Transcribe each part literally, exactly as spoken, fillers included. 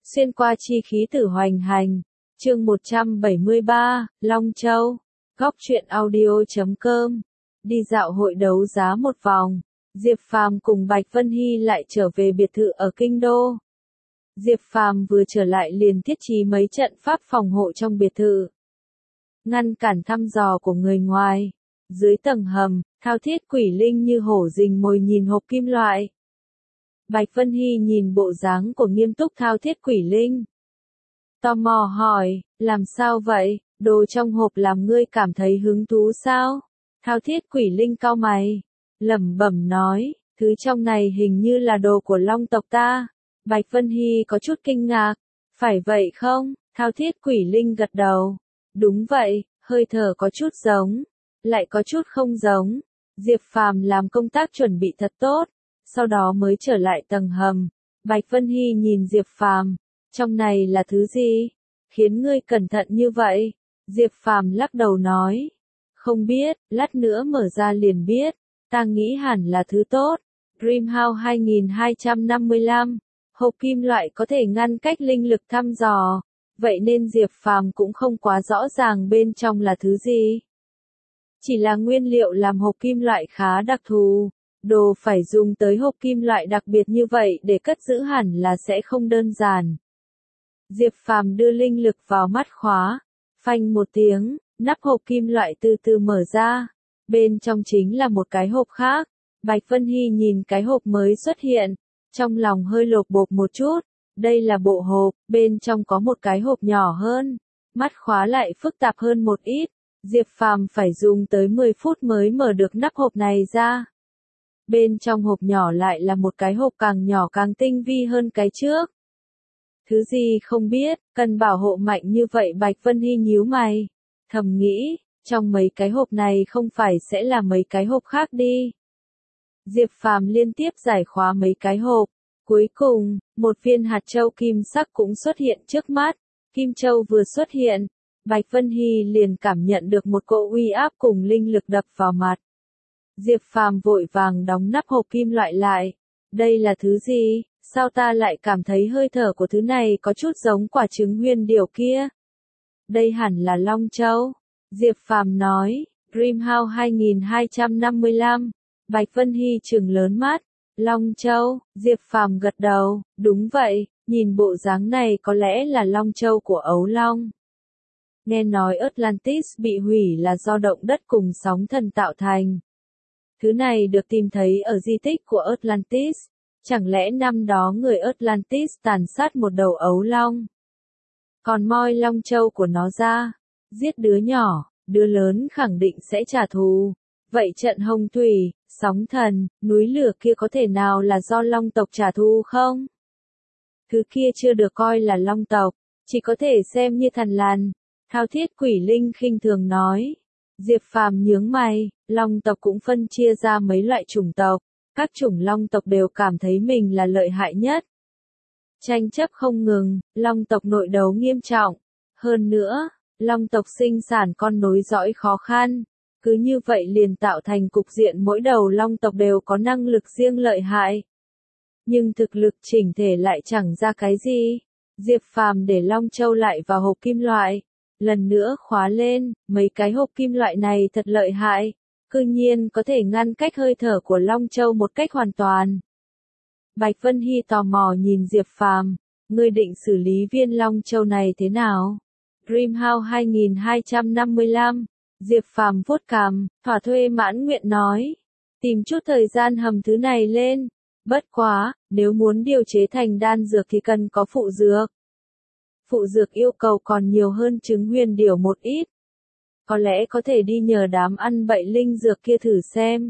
xuyên qua chi khí tử hoành hành. Chương một trăm bảy mươi ba, Long Châu. Góc truyện audio chấm com. Đi dạo hội đấu giá một vòng, Diệp Phàm cùng Bạch Vân Hy lại trở về biệt thự ở Kinh Đô. Diệp Phàm vừa trở lại liền thiết trí mấy trận pháp phòng hộ trong biệt thự, ngăn cản thăm dò của người ngoài. Dưới tầng hầm, thao thiết quỷ linh như hổ rình mồi nhìn hộp kim loại. Bạch Vân Hy nhìn bộ dáng của nghiêm túc thao thiết quỷ linh, tò mò hỏi, làm sao vậy, đồ trong hộp làm ngươi cảm thấy hứng thú sao? Thao thiết quỷ linh cau mày, lẩm bẩm nói, thứ trong này hình như là đồ của Long tộc ta. Bạch Vân Hy có chút kinh ngạc, phải vậy không? Thao thiết quỷ linh gật đầu, đúng vậy, hơi thở có chút giống, lại có chút không giống. Diệp Phàm làm công tác chuẩn bị thật tốt, sau đó mới trở lại tầng hầm. Bạch Vân Hy nhìn Diệp Phàm, trong này là thứ gì? Khiến ngươi cẩn thận như vậy? Diệp Phàm lắc đầu nói, không biết, lát nữa mở ra liền biết, ta nghĩ hẳn là thứ tốt. Dreamhouse hai nghìn hai trăm năm mươi lăm, hộp kim loại có thể ngăn cách linh lực thăm dò, vậy nên Diệp Phàm cũng không quá rõ ràng bên trong là thứ gì. Chỉ là nguyên liệu làm hộp kim loại khá đặc thù, đồ phải dùng tới hộp kim loại đặc biệt như vậy để cất giữ hẳn là sẽ không đơn giản. Diệp Phàm đưa linh lực vào mắt khóa, phanh một tiếng, nắp hộp kim loại từ từ mở ra, bên trong chính là một cái hộp khác. Bạch Vân Hy nhìn cái hộp mới xuất hiện, trong lòng hơi lột bột một chút, đây là bộ hộp, bên trong có một cái hộp nhỏ hơn, mắt khóa lại phức tạp hơn một ít. Diệp Phàm phải dùng tới mười phút mới mở được nắp hộp này ra. Bên trong hộp nhỏ lại là một cái hộp càng nhỏ càng tinh vi hơn cái trước. Thứ gì không biết, cần bảo hộ mạnh như vậy? Bạch Vân Hy nhíu mày, thầm nghĩ, trong mấy cái hộp này không phải sẽ là mấy cái hộp khác đi. Diệp Phàm liên tiếp giải khóa mấy cái hộp, cuối cùng, một viên hạt châu kim sắc cũng xuất hiện trước mắt. Kim châu vừa xuất hiện, Bạch Vân Hy liền cảm nhận được một cỗ uy áp cùng linh lực đập vào mặt. Diệp Phàm vội vàng đóng nắp hộp kim loại lại. Đây là thứ gì? Sao ta lại cảm thấy hơi thở của thứ này có chút giống quả trứng huyền điểu kia? Đây hẳn là Long Châu. Diệp Phàm nói, Dreamhouse hai nghìn hai trăm năm mươi lăm. Bạch Vân Hy trừng lớn mắt. Long Châu, Diệp Phàm gật đầu, đúng vậy, nhìn bộ dáng này có lẽ là Long Châu của Ấu Long. Nghe nói Atlantis bị hủy là do động đất cùng sóng thần tạo thành. Thứ này được tìm thấy ở di tích của Atlantis. Chẳng lẽ năm đó người Atlantis tàn sát một đầu ấu long, còn moi Long Châu của nó ra, giết đứa nhỏ, đứa lớn khẳng định sẽ trả thù. Vậy trận hồng thủy, sóng thần, núi lửa kia có thể nào là do Long tộc trả thù không? Thứ kia chưa được coi là Long tộc, chỉ có thể xem như thần lằn. Thao thiết quỷ linh khinh thường nói. Diệp Phàm nhướng mày, Long tộc cũng phân chia ra mấy loại chủng tộc, các chủng Long tộc đều cảm thấy mình là lợi hại nhất. Tranh chấp không ngừng, Long tộc nội đấu nghiêm trọng. Hơn nữa, Long tộc sinh sản con nối dõi khó khăn. Cứ như vậy liền tạo thành cục diện mỗi đầu Long tộc đều có năng lực riêng lợi hại. Nhưng thực lực chỉnh thể lại chẳng ra cái gì. Diệp Phàm để Long Châu lại vào hộp kim loại, lần nữa khóa lên, mấy cái hộp kim loại này thật lợi hại, cư nhiên có thể ngăn cách hơi thở của Long Châu một cách hoàn toàn. Bạch Vân Hy tò mò nhìn Diệp Phàm, ngươi định xử lý viên Long Châu này thế nào? Dreamhouse hai nghìn hai trăm năm mươi lăm, Diệp Phàm vuốt cằm, thỏa thuê mãn nguyện nói, tìm chút thời gian hầm thứ này lên, bất quá, nếu muốn điều chế thành đan dược thì cần có phụ dược. Phụ dược yêu cầu còn nhiều hơn trứng huyền điểu một ít. Có lẽ có thể đi nhờ đám ăn bậy linh dược kia thử xem.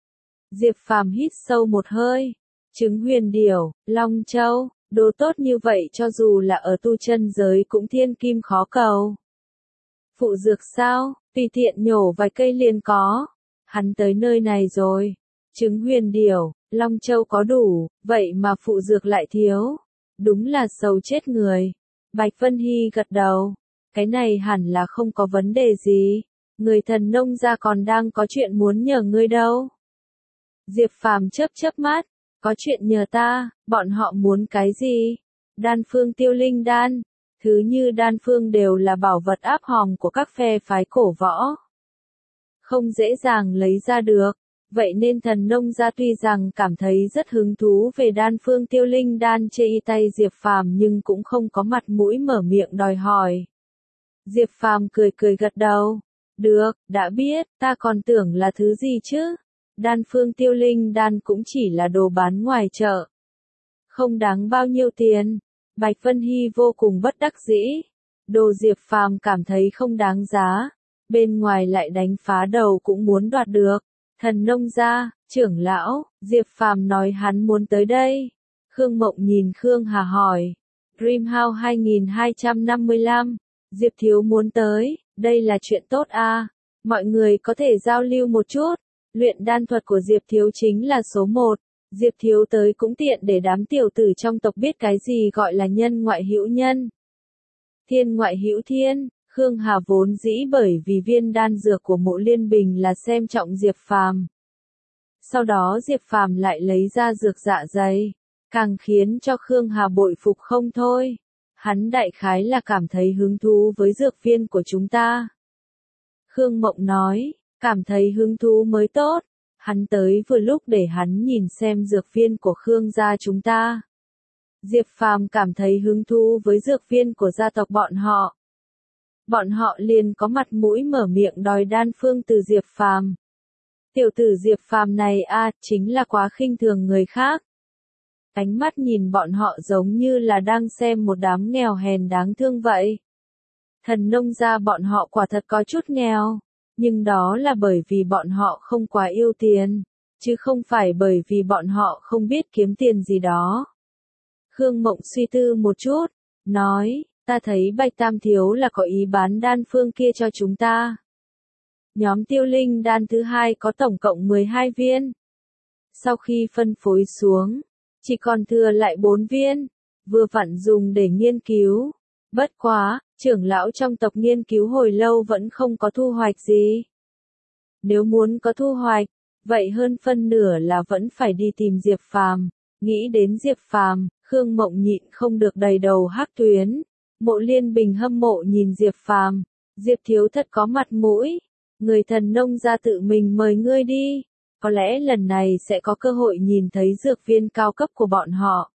Diệp Phàm hít sâu một hơi. Trứng huyền điểu, Long Châu, đồ tốt như vậy cho dù là ở tu chân giới cũng thiên kim khó cầu. Phụ dược sao, tùy tiện nhổ vài cây liền có. Hắn tới nơi này rồi. Trứng huyền điểu, Long Châu có đủ, vậy mà phụ dược lại thiếu. Đúng là sầu chết người. Bạch Vân Hy gật đầu, cái này hẳn là không có vấn đề gì, người thần nông gia còn đang có chuyện muốn nhờ ngươi đâu. Diệp Phàm chớp chớp mắt, có chuyện nhờ ta, bọn họ muốn cái gì? đan phương tiêu linh đan, thứ như đan phương đều là bảo vật áp hòm của các phe phái cổ võ. Không dễ dàng lấy ra được. Vậy nên thần nông gia tuy rằng cảm thấy rất hứng thú về đan phương tiêu linh đan chê y tay Diệp Phàm nhưng cũng không có mặt mũi mở miệng đòi hỏi. Diệp Phàm cười cười gật đầu. Được, đã biết, ta còn tưởng là thứ gì chứ. Đan phương tiêu linh đan cũng chỉ là đồ bán ngoài chợ. Không đáng bao nhiêu tiền. Bạch Vân Hy vô cùng bất đắc dĩ. Đồ Diệp Phàm cảm thấy không đáng giá. Bên ngoài lại đánh phá đầu cũng muốn đoạt được. Thần nông gia, trưởng lão, Diệp Phàm nói hắn muốn tới đây. Khương Mộng nhìn Khương Hà hỏi. Dreamhouse hai nghìn hai trăm năm mươi lăm, Diệp Thiếu muốn tới, đây là chuyện tốt à. Mọi người có thể giao lưu một chút. Luyện đan thuật của Diệp Thiếu chính là số một. Diệp Thiếu tới cũng tiện để đám tiểu tử trong tộc biết cái gì gọi là nhân ngoại hữu nhân. Thiên ngoại hữu thiên. Khương Hà vốn dĩ bởi vì viên đan dược của Mộ Liên Bình là xem trọng Diệp Phàm. Sau đó Diệp Phàm lại lấy ra dược dạ dày, càng khiến cho Khương Hà bội phục không thôi. Hắn đại khái là cảm thấy hứng thú với dược viên của chúng ta. Khương Mộng nói, cảm thấy hứng thú mới tốt. Hắn tới vừa lúc để hắn nhìn xem dược viên của Khương gia chúng ta. Diệp Phàm cảm thấy hứng thú với dược viên của gia tộc bọn họ. Bọn họ liền có mặt mũi mở miệng đòi đan phương từ Diệp Phàm. Tiểu tử Diệp Phàm này a, à, chính là quá khinh thường người khác. Ánh mắt nhìn bọn họ giống như là đang xem một đám nghèo hèn đáng thương vậy. Thần nông gia bọn họ quả thật có chút nghèo, nhưng đó là bởi vì bọn họ không quá yêu tiền, chứ không phải bởi vì bọn họ không biết kiếm tiền gì đó. Khương Mộng suy tư một chút, nói, ta thấy Bạch Tam Thiếu là có ý bán đan phương kia cho chúng ta. Nhóm tiêu linh đan thứ hai có tổng cộng mười hai viên. Sau khi phân phối xuống, chỉ còn thừa lại bốn viên, vừa vặn dùng để nghiên cứu. Bất quá, trưởng lão trong tộc nghiên cứu hồi lâu vẫn không có thu hoạch gì. Nếu muốn có thu hoạch, vậy hơn phân nửa là vẫn phải đi tìm Diệp Phàm. Nghĩ đến Diệp Phàm, Khương Mộng nhịn không được đầy đầu hắc tuyến. Mộ Liên Bình hâm mộ nhìn Diệp Phàm, Diệp Thiếu thật có mặt mũi, người thần nông gia tự mình mời ngươi đi, có lẽ lần này sẽ có cơ hội nhìn thấy dược viên cao cấp của bọn họ.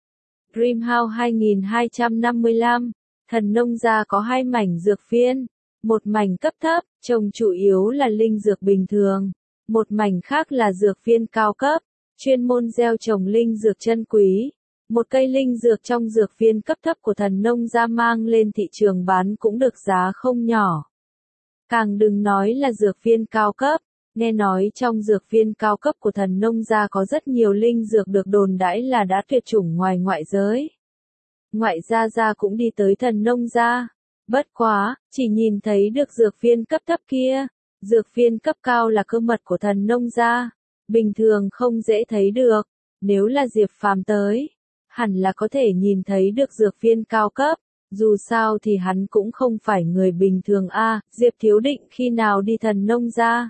Dreamhouse hai nghìn hai trăm năm mươi lăm, thần nông gia có hai mảnh dược viên, một mảnh cấp thấp, trồng chủ yếu là linh dược bình thường, một mảnh khác là dược viên cao cấp, chuyên môn gieo trồng linh dược chân quý. Một cây linh dược trong dược viên cấp thấp của thần nông gia mang lên thị trường bán cũng được giá không nhỏ. Càng đừng nói là dược viên cao cấp, nghe nói trong dược viên cao cấp của thần nông gia có rất nhiều linh dược được đồn đãi là đã tuyệt chủng ngoài ngoại giới. Ngoại gia gia cũng đi tới thần nông gia. Bất quá, chỉ nhìn thấy được dược viên cấp thấp kia, dược viên cấp cao là cơ mật của thần nông gia, bình thường không dễ thấy được, nếu là Diệp Phàm tới, hẳn là có thể nhìn thấy được dược viên cao cấp, dù sao thì hắn cũng không phải người bình thường a. À, Diệp Thiếu định khi nào đi thần nông gia?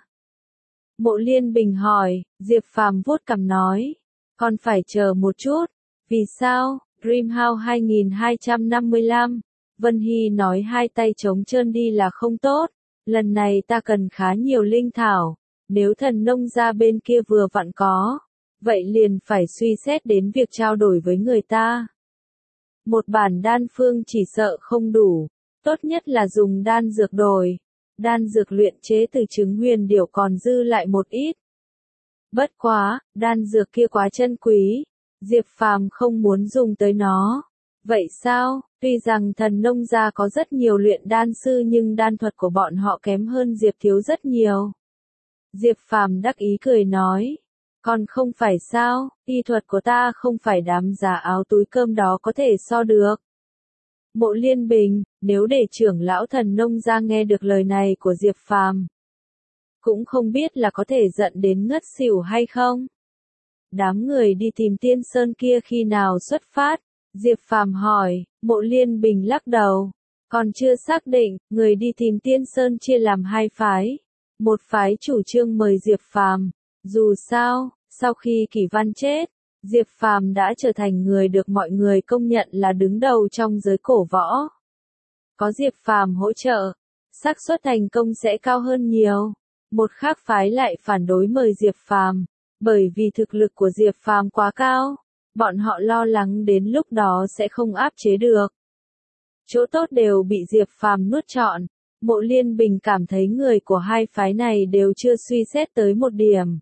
Mộ Liên Bình hỏi, Diệp Phàm vuốt cằm nói, còn phải chờ một chút, vì sao? Dreamhouse hai nghìn hai trăm năm mươi lăm, Vân Hy nói hai tay trống trơn đi là không tốt, lần này ta cần khá nhiều linh thảo, nếu thần nông gia bên kia vừa vặn có, vậy liền phải suy xét đến việc trao đổi với người ta. Một bản đan phương chỉ sợ không đủ, tốt nhất là dùng đan dược đổi, đan dược luyện chế từ trứng huyền điểu còn dư lại một ít. Bất quá, đan dược kia quá chân quý, Diệp Phàm không muốn dùng tới nó. Vậy sao, tuy rằng thần nông gia có rất nhiều luyện đan sư nhưng đan thuật của bọn họ kém hơn Diệp Thiếu rất nhiều. Diệp Phàm đắc ý cười nói, còn không phải sao, y thuật của ta không phải đám giả áo túi cơm đó có thể so được. Mộ Liên Bình, nếu để trưởng lão thần nông gia nghe được lời này của Diệp Phàm, cũng không biết là có thể giận đến ngất xỉu hay không. Đám người đi tìm Tiên Sơn kia khi nào xuất phát? Diệp Phàm hỏi. Mộ Liên Bình lắc đầu, còn chưa xác định. Người đi tìm Tiên Sơn chia làm hai phái, một phái chủ trương mời Diệp Phàm, dù sao, sau khi Kỷ Văn chết, Diệp Phàm đã trở thành người được mọi người công nhận là đứng đầu trong giới cổ võ. Có Diệp Phàm hỗ trợ, xác suất thành công sẽ cao hơn nhiều. Một khác phái lại phản đối mời Diệp Phàm, bởi vì thực lực của Diệp Phàm quá cao, bọn họ lo lắng đến lúc đó sẽ không áp chế được. Chỗ tốt đều bị Diệp Phàm nuốt trọn. Mộ Liên Bình cảm thấy người của hai phái này đều chưa suy xét tới một điểm.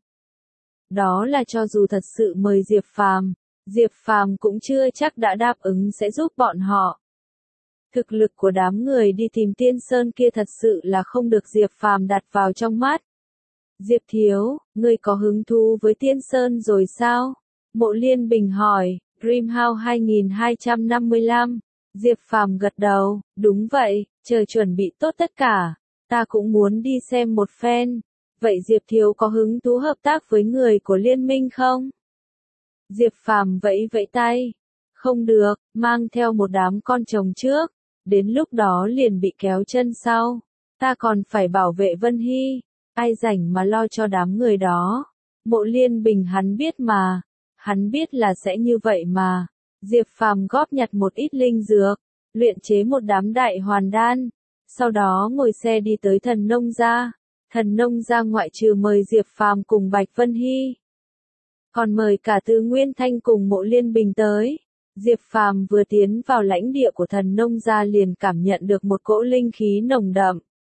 Đó là cho dù thật sự mời Diệp Phàm, Diệp Phàm cũng chưa chắc đã đáp ứng sẽ giúp bọn họ. Thực lực của đám người đi tìm Tiên Sơn kia thật sự là không được Diệp Phàm đặt vào trong mắt. Diệp Thiếu, ngươi có hứng thú với Tiên Sơn rồi sao? Mộ Liên Bình hỏi. Dreamhouse hai hai năm lăm. Diệp Phàm gật đầu, đúng vậy, chờ chuẩn bị tốt tất cả, ta cũng muốn đi xem một phen. Vậy Diệp Thiếu có hứng thú hợp tác với người của liên minh không? Diệp Phàm vẫy vẫy tay. Không được, mang theo một đám con trồng trước, đến lúc đó liền bị kéo chân sau. Ta còn phải bảo vệ Vân Hy, ai rảnh mà lo cho đám người đó. Mộ Liên Bình hắn biết mà, hắn biết là sẽ như vậy mà. Diệp Phàm góp nhặt một ít linh dược, luyện chế một đám đại hoàn đan, sau đó ngồi xe đi tới Thần Nông gia. Thần Nông gia ngoại trừ mời Diệp Phàm cùng Bạch Vân Hy, còn mời cả Từ Nguyên Thanh cùng Mộ Liên Bình tới. Diệp Phàm vừa tiến vào lãnh địa của Thần Nông gia liền cảm nhận được một cỗ linh khí nồng đậm.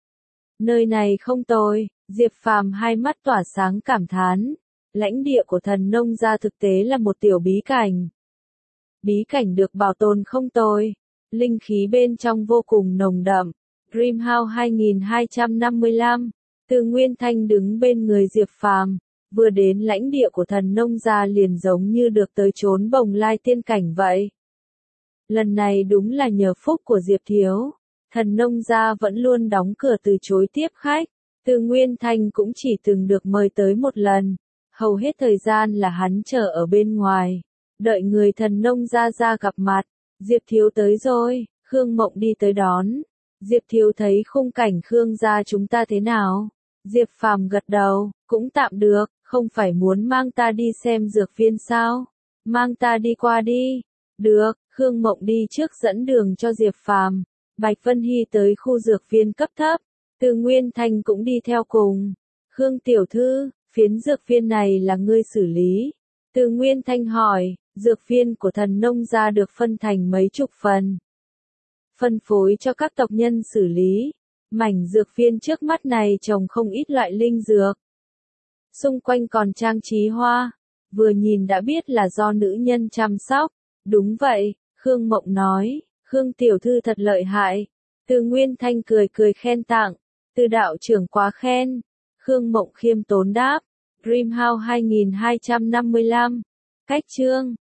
Nơi này không tồi, Diệp Phàm hai mắt tỏa sáng cảm thán. Lãnh địa của Thần Nông gia thực tế là một tiểu bí cảnh. Bí cảnh được bảo tồn không tồi, linh khí bên trong vô cùng nồng đậm. Dreamhouse hai hai năm lăm. Từ Nguyên Thanh đứng bên người Diệp Phàm, vừa đến lãnh địa của Thần Nông gia liền giống như được tới chốn bồng lai tiên cảnh vậy. Lần này đúng là nhờ phúc của Diệp Thiếu, Thần Nông gia vẫn luôn đóng cửa từ chối tiếp khách. Từ Nguyên Thanh cũng chỉ từng được mời tới một lần, hầu hết thời gian là hắn chờ ở bên ngoài, đợi người Thần Nông gia ra gặp mặt. Diệp Thiếu tới rồi, Khương Mộng đi tới đón. Diệp Thiếu thấy khung cảnh Khương gia chúng ta thế nào? Diệp Phàm gật đầu, cũng tạm được, không phải muốn mang ta đi xem dược viên sao? Mang ta đi qua đi. Được, Khương Mộng đi trước dẫn đường cho Diệp Phàm. Bạch Vân Hy tới khu dược viên cấp thấp, Từ Nguyên Thanh cũng đi theo cùng. Khương tiểu thư, phiến dược viên này là ngươi xử lý. Từ Nguyên Thanh hỏi, dược viên của Thần Nông gia được phân thành mấy chục phần, phân phối cho các tộc nhân xử lý. Mảnh dược viên trước mắt này trồng không ít loại linh dược. Xung quanh còn trang trí hoa, vừa nhìn đã biết là do nữ nhân chăm sóc. Đúng vậy, Khương Mộng nói, Khương tiểu thư thật lợi hại. Từ Nguyên Thanh cười cười khen tặng, Từ đạo trưởng quá khen. Khương Mộng khiêm tốn đáp. Dreamhouse hai hai năm lăm. Cách chương